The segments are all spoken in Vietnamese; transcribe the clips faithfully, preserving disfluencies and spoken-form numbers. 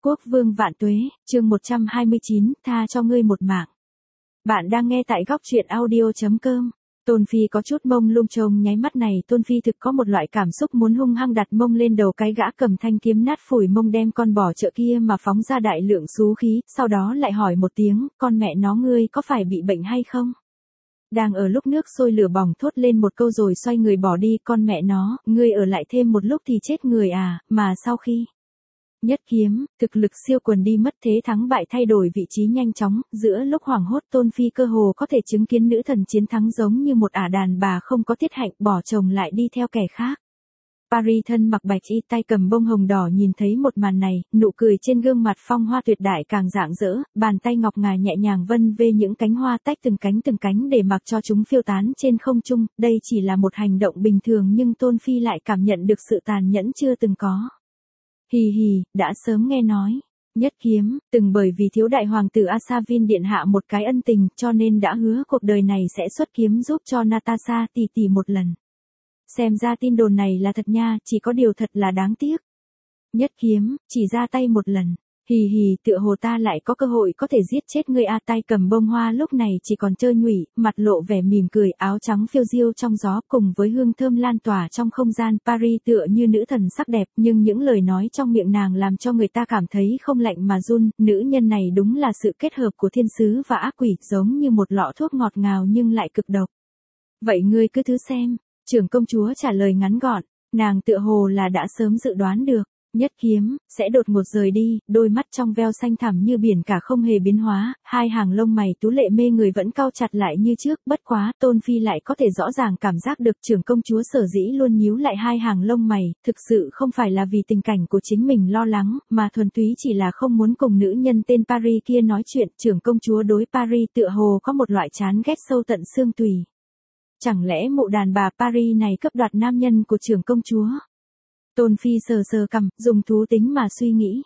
Quốc vương vạn tuế, chương một trăm hai mươi chín, tha cho ngươi một mạng. Bạn đang nghe tại góc truyện audio chấm com. Tôn Phi có chút mông lung trông nháy mắt này, Tôn Phi thực có một loại cảm xúc muốn hung hăng đặt mông lên đầu cái gã cầm thanh kiếm nát phủi mông đem con bò chợ kia mà phóng ra đại lượng xú khí, sau đó lại hỏi một tiếng, con mẹ nó ngươi có phải bị bệnh hay không? Đang ở lúc nước sôi lửa bỏng thốt lên một câu rồi xoay người bỏ đi, con mẹ nó, ngươi ở lại thêm một lúc thì chết người à, mà sau khi nhất kiếm, thực lực siêu quần đi mất thế thắng bại thay đổi vị trí nhanh chóng, giữa lúc hoảng hốt Tôn Phi cơ hồ có thể chứng kiến nữ thần chiến thắng giống như một ả đàn bà không có tiết hạnh bỏ chồng lại đi theo kẻ khác. Paris thân mặc bạch y tay cầm bông hồng đỏ nhìn thấy một màn này, nụ cười trên gương mặt phong hoa tuyệt đại càng rạng rỡ, bàn tay ngọc ngà nhẹ nhàng vân vê những cánh hoa tách từng cánh từng cánh để mặc cho chúng phiêu tán trên không trung, đây chỉ là một hành động bình thường nhưng Tôn Phi lại cảm nhận được sự tàn nhẫn chưa từng có. Hì hì, đã sớm nghe nói, nhất kiếm, từng bởi vì thiếu đại hoàng tử Asavin điện hạ một cái ân tình cho nên đã hứa cuộc đời này sẽ xuất kiếm giúp cho Natasha tỷ tỷ một lần. Xem ra tin đồn này là thật nha, chỉ có điều thật là đáng tiếc. Nhất kiếm, chỉ ra tay một lần. Hì hì, tựa hồ ta lại có cơ hội có thể giết chết ngươi a. Tay cầm bông hoa lúc này chỉ còn chơi nhụy, mặt lộ vẻ mỉm cười, áo trắng phiêu diêu trong gió cùng với hương thơm lan tỏa trong không gian. Paris tựa như nữ thần sắc đẹp, nhưng những lời nói trong miệng nàng làm cho người ta cảm thấy không lạnh mà run. Nữ nhân này đúng là sự kết hợp của thiên sứ và ác quỷ, giống như một lọ thuốc ngọt ngào nhưng lại cực độc. Vậy ngươi cứ thứ xem, trưởng công chúa trả lời ngắn gọn, nàng tựa hồ là đã sớm dự đoán được. Nhất kiếm, sẽ đột ngột rời đi, đôi mắt trong veo xanh thẳm như biển cả không hề biến hóa, hai hàng lông mày tú lệ mê người vẫn cau chặt lại như trước, bất quá, Tôn Phi lại có thể rõ ràng cảm giác được trưởng công chúa sở dĩ luôn nhíu lại hai hàng lông mày, thực sự không phải là vì tình cảnh của chính mình lo lắng, mà thuần túy chỉ là không muốn cùng nữ nhân tên Paris kia nói chuyện, trưởng công chúa đối Paris tựa hồ có một loại chán ghét sâu tận xương tùy. Chẳng lẽ mụ đàn bà Paris này cướp đoạt nam nhân của trưởng công chúa? Tôn Phi sờ sờ cằm, dùng thú tính mà suy nghĩ.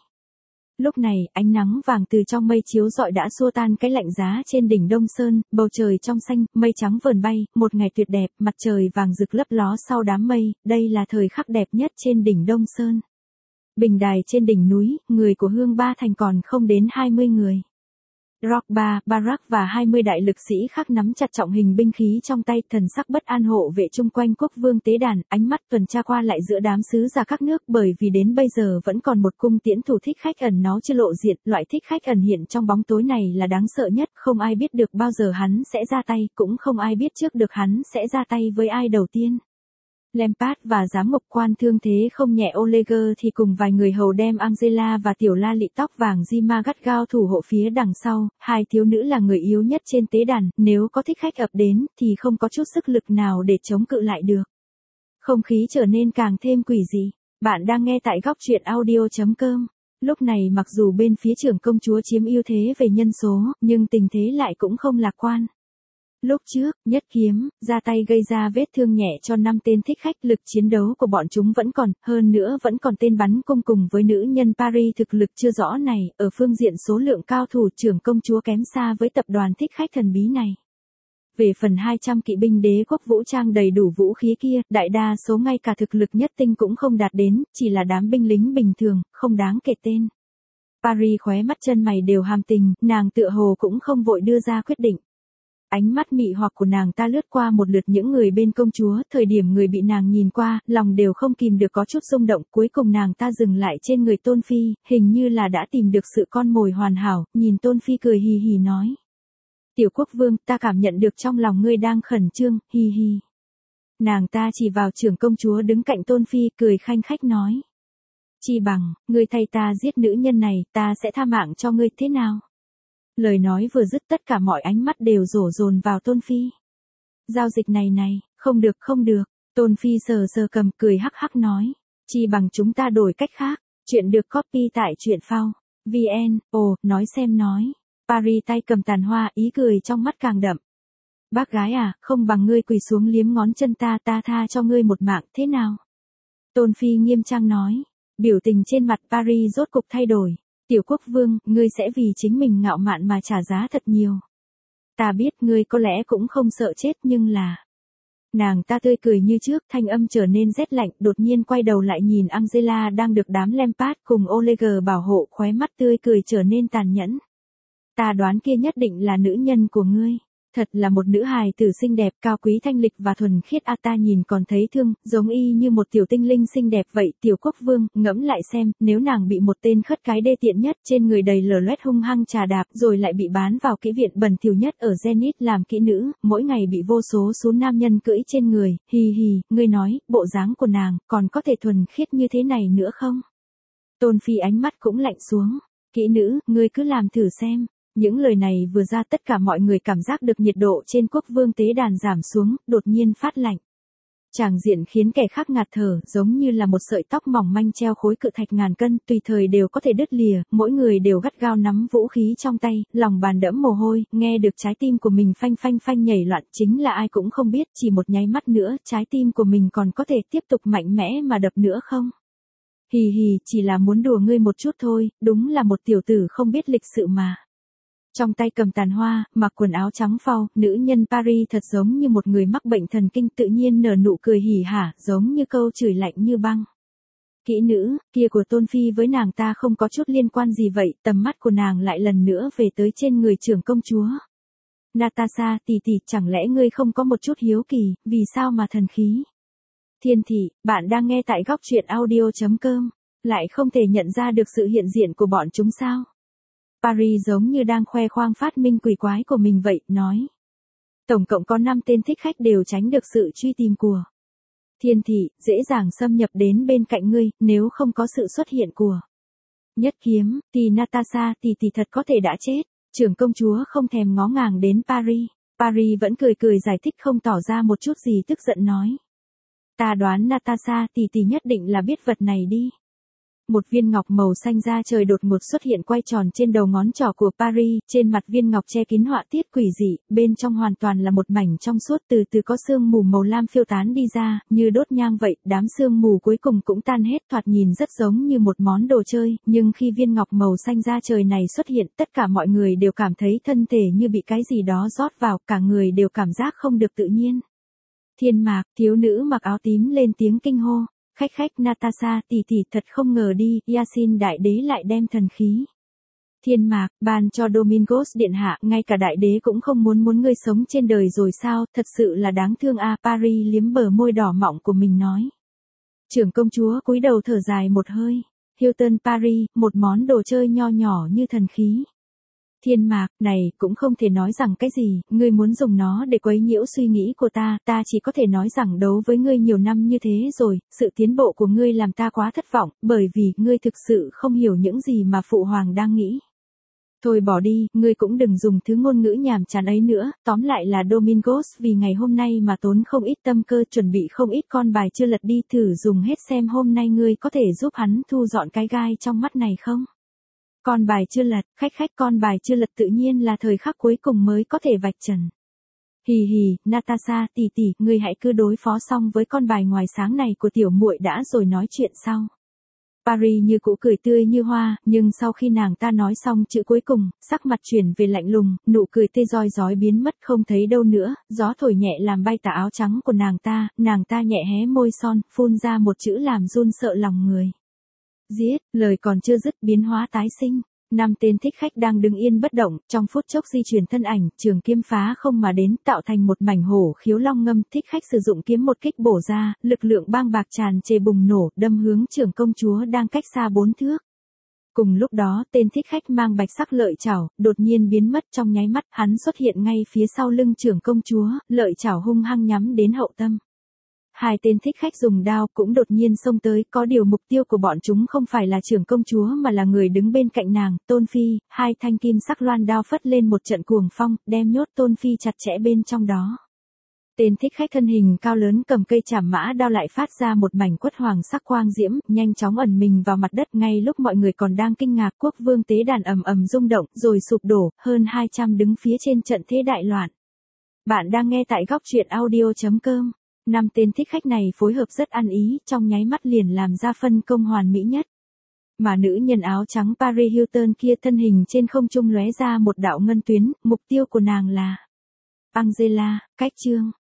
Lúc này, ánh nắng vàng từ trong mây chiếu rọi đã xua tan cái lạnh giá trên đỉnh Đông Sơn, bầu trời trong xanh, mây trắng vờn bay, một ngày tuyệt đẹp, mặt trời vàng rực lấp ló sau đám mây, đây là thời khắc đẹp nhất trên đỉnh Đông Sơn. Bình đài trên đỉnh núi, người của Hương Ba Thành còn không đến hai mươi người. Rock ba, Barak và hai mươi đại lực sĩ khác nắm chặt trọng hình binh khí trong tay, thần sắc bất an hộ vệ chung quanh quốc vương tế đàn, ánh mắt tuần tra qua lại giữa đám sứ giả các nước, bởi vì đến bây giờ vẫn còn một cung tiễn thủ thích khách ẩn náu chưa lộ diện, loại thích khách ẩn hiện trong bóng tối này là đáng sợ nhất, không ai biết được bao giờ hắn sẽ ra tay, cũng không ai biết trước được hắn sẽ ra tay với ai đầu tiên. Lampard và giám mục quan thương thế không nhẹ Oleger thì cùng vài người hầu đem Angela và tiểu la lị tóc vàng Gima gắt gao thủ hộ phía đằng sau, hai thiếu nữ là người yếu nhất trên tế đàn, nếu có thích khách ập đến thì không có chút sức lực nào để chống cự lại được. Không khí trở nên càng thêm quỷ dị. Bạn đang nghe tại góc truyện audio chấm com. Lúc này mặc dù bên phía trưởng công chúa chiếm ưu thế về nhân số, nhưng tình thế lại cũng không lạc quan. Lúc trước, nhất kiếm, ra tay gây ra vết thương nhẹ cho năm tên thích khách, lực chiến đấu của bọn chúng vẫn còn, hơn nữa vẫn còn tên bắn cung cùng với nữ nhân Paris thực lực chưa rõ này, ở phương diện số lượng cao thủ trưởng công chúa kém xa với tập đoàn thích khách thần bí này. Về phần hai trăm kỵ binh đế quốc vũ trang đầy đủ vũ khí kia, đại đa số ngay cả thực lực nhất tinh cũng không đạt đến, chỉ là đám binh lính bình thường, không đáng kể tên. Paris khóe mắt chân mày đều hàm tình, nàng tựa hồ cũng không vội đưa ra quyết định. Ánh mắt mị hoặc của nàng ta lướt qua một lượt những người bên công chúa, thời điểm người bị nàng nhìn qua, lòng đều không kìm được có chút xung động, cuối cùng nàng ta dừng lại trên người Tôn Phi, hình như là đã tìm được sự con mồi hoàn hảo, nhìn Tôn Phi cười hì hì nói. Tiểu quốc vương, ta cảm nhận được trong lòng ngươi đang khẩn trương, hì hì. Nàng ta chỉ vào trưởng công chúa đứng cạnh Tôn Phi, cười khanh khách nói. Chi bằng, ngươi thay ta giết nữ nhân này, ta sẽ tha mạng cho ngươi, thế nào? Lời nói vừa dứt tất cả mọi ánh mắt đều đổ dồn vào Tôn Phi. Giao dịch này này, không được không được, Tôn Phi sờ sờ cầm cười hắc hắc nói. Chi bằng chúng ta đổi cách khác, chuyện được copy tại truyện phao, vn, ồ, nói xem nói. Paris tay cầm tàn hoa, ý cười trong mắt càng đậm. Bác gái à, không bằng ngươi quỳ xuống liếm ngón chân ta, ta tha cho ngươi một mạng, thế nào? Tôn Phi nghiêm trang nói, biểu tình trên mặt Paris rốt cục thay đổi. Tiểu quốc vương, ngươi sẽ vì chính mình ngạo mạn mà trả giá thật nhiều. Ta biết ngươi có lẽ cũng không sợ chết nhưng là... Nàng ta tươi cười như trước, thanh âm trở nên rét lạnh, đột nhiên quay đầu lại nhìn Angela đang được đám Lampard cùng Oleger bảo hộ, khóe mắt tươi cười trở nên tàn nhẫn. Ta đoán kia nhất định là nữ nhân của ngươi. Thật là một nữ hài tử xinh đẹp, cao quý thanh lịch và thuần khiết. A ta nhìn còn thấy thương, giống y như một tiểu tinh linh xinh đẹp vậy. Tiểu quốc vương, ngẫm lại xem, nếu nàng bị một tên khất cái đê tiện nhất trên người đầy lở loét hung hăng trà đạp, rồi lại bị bán vào kỹ viện bẩn thỉu nhất ở Zenith làm kỹ nữ, mỗi ngày bị vô số số nam nhân cưỡi trên người, hì hì, ngươi nói, bộ dáng của nàng, còn có thể thuần khiết như thế này nữa không? Tôn Phi ánh mắt cũng lạnh xuống. Kỹ nữ, ngươi cứ làm thử xem. Những lời này vừa ra, tất cả mọi người cảm giác được nhiệt độ trên quốc vương tế đàn giảm xuống, đột nhiên phát lạnh. Tràng diện khiến kẻ khác ngạt thở, giống như là một sợi tóc mỏng manh treo khối cự thạch ngàn cân, tùy thời đều có thể đứt lìa, mỗi người đều gắt gao nắm vũ khí trong tay, lòng bàn đẫm mồ hôi, nghe được trái tim của mình phanh phanh phanh nhảy loạn, chính là ai cũng không biết, chỉ một nháy mắt nữa, trái tim của mình còn có thể tiếp tục mạnh mẽ mà đập nữa không? Hì hì, chỉ là muốn đùa ngươi một chút thôi, đúng là một tiểu tử không biết lịch sự mà. Trong tay cầm tàn hoa, mặc quần áo trắng phau, nữ nhân Paris thật giống như một người mắc bệnh thần kinh, tự nhiên nở nụ cười hỉ hả, giống như câu chửi lạnh như băng. Kỹ nữ, kia của Tôn Phi với nàng ta không có chút liên quan gì vậy, tầm mắt của nàng lại lần nữa về tới trên người trưởng công chúa. Natasha, tỷ tỷ, chẳng lẽ ngươi không có một chút hiếu kỳ, vì sao mà thần khí? Thiên thị, bạn đang nghe tại góc truyện audio.com, lại không thể nhận ra được sự hiện diện của bọn chúng sao? Paris giống như đang khoe khoang phát minh quỷ quái của mình vậy, nói. Tổng cộng có năm tên thích khách đều tránh được sự truy tìm của Thiên thị, dễ dàng xâm nhập đến bên cạnh ngươi, nếu không có sự xuất hiện của Nhất Kiếm, thì Natasha tỷ tỷ thật có thể đã chết. Trưởng công chúa không thèm ngó ngàng đến Paris. Paris vẫn cười cười giải thích, không tỏ ra một chút gì tức giận, nói. Ta đoán Natasha tỷ tỷ nhất định là biết vật này đi. Một viên ngọc màu xanh da trời đột ngột xuất hiện quay tròn trên đầu ngón trỏ của Paris, trên mặt viên ngọc che kín họa tiết quỷ dị, bên trong hoàn toàn là một mảnh trong suốt, từ từ có sương mù màu lam phiêu tán đi ra, như đốt nhang vậy, đám sương mù cuối cùng cũng tan hết, thoạt nhìn rất giống như một món đồ chơi, nhưng khi viên ngọc màu xanh da trời này xuất hiện, tất cả mọi người đều cảm thấy thân thể như bị cái gì đó rót vào, cả người đều cảm giác không được tự nhiên. Thiên Mạc, thiếu nữ mặc áo tím lên tiếng kinh hô. Khách khách, Natasha tỷ tỷ, thật không ngờ đi, Yasin đại đế lại đem thần khí. Thiên Mạc, ban cho Domingos điện hạ, ngay cả đại đế cũng không muốn muốn ngươi sống trên đời rồi sao, thật sự là đáng thương a. Paris liếm bờ môi đỏ mọng của mình nói. Trưởng công chúa cúi đầu thở dài một hơi. Hilton Paris, một món đồ chơi nho nhỏ như thần khí. Thiên Mạc, này, cũng không thể nói rằng cái gì, ngươi muốn dùng nó để quấy nhiễu suy nghĩ của ta, ta chỉ có thể nói rằng đấu với ngươi nhiều năm như thế rồi, sự tiến bộ của ngươi làm ta quá thất vọng, bởi vì, ngươi thực sự không hiểu những gì mà Phụ Hoàng đang nghĩ. Thôi bỏ đi, ngươi cũng đừng dùng thứ ngôn ngữ nhàm chán ấy nữa, tóm lại là Domingos vì ngày hôm nay mà tốn không ít tâm cơ, chuẩn bị không ít con bài chưa lật đi, thử dùng hết xem hôm nay ngươi có thể giúp hắn thu dọn cái gai trong mắt này không? Con bài chưa lật, khách khách, con bài chưa lật tự nhiên là thời khắc cuối cùng mới có thể vạch trần. Hì hì, Natasha tỷ tỷ, ngươi hãy cứ đối phó xong với con bài ngoài sáng này của tiểu muội đã rồi nói chuyện sau. Paris như cũ cười tươi như hoa, nhưng sau khi nàng ta nói xong chữ cuối cùng, sắc mặt chuyển về lạnh lùng, nụ cười tê roi rói biến mất không thấy đâu nữa, gió thổi nhẹ làm bay tà áo trắng của nàng ta, nàng ta nhẹ hé môi son, phun ra một chữ làm run sợ lòng người. Giết, lời còn chưa dứt, biến hóa tái sinh. Năm tên thích khách đang đứng yên bất động, trong phút chốc di chuyển thân ảnh, trường kiếm phá không mà đến, tạo thành một mảnh hổ khiếu long ngâm, thích khách sử dụng kiếm một kích bổ ra, lực lượng bang bạc tràn trề bùng nổ, đâm hướng trưởng công chúa đang cách xa bốn thước. Cùng lúc đó, tên thích khách mang bạch sắc lợi chảo, đột nhiên biến mất trong nháy mắt, hắn xuất hiện ngay phía sau lưng trưởng công chúa, lợi chảo hung hăng nhắm đến hậu tâm. Hai tên thích khách dùng đao cũng đột nhiên xông tới, có điều mục tiêu của bọn chúng không phải là trưởng công chúa mà là người đứng bên cạnh nàng, Tôn Phi, hai thanh kim sắc loan đao phất lên một trận cuồng phong, đem nhốt Tôn Phi chặt chẽ bên trong đó. Tên thích khách thân hình cao lớn cầm cây chảm mã đao lại phát ra một mảnh quất hoàng sắc quang diễm, nhanh chóng ẩn mình vào mặt đất, ngay lúc mọi người còn đang kinh ngạc, quốc vương tế đàn ầm ầm rung động, rồi sụp đổ, hơn hai trăm đứng phía trên trận thế đại loạn. Bạn đang nghe tại góc truyện audio.com. Năm tên thích khách này phối hợp rất ăn ý, trong nháy mắt liền làm ra phân công hoàn mỹ nhất. Mà nữ nhân áo trắng Paris Hilton kia thân hình trên không trung lóe ra một đạo ngân tuyến, mục tiêu của nàng là Angela, cách chương.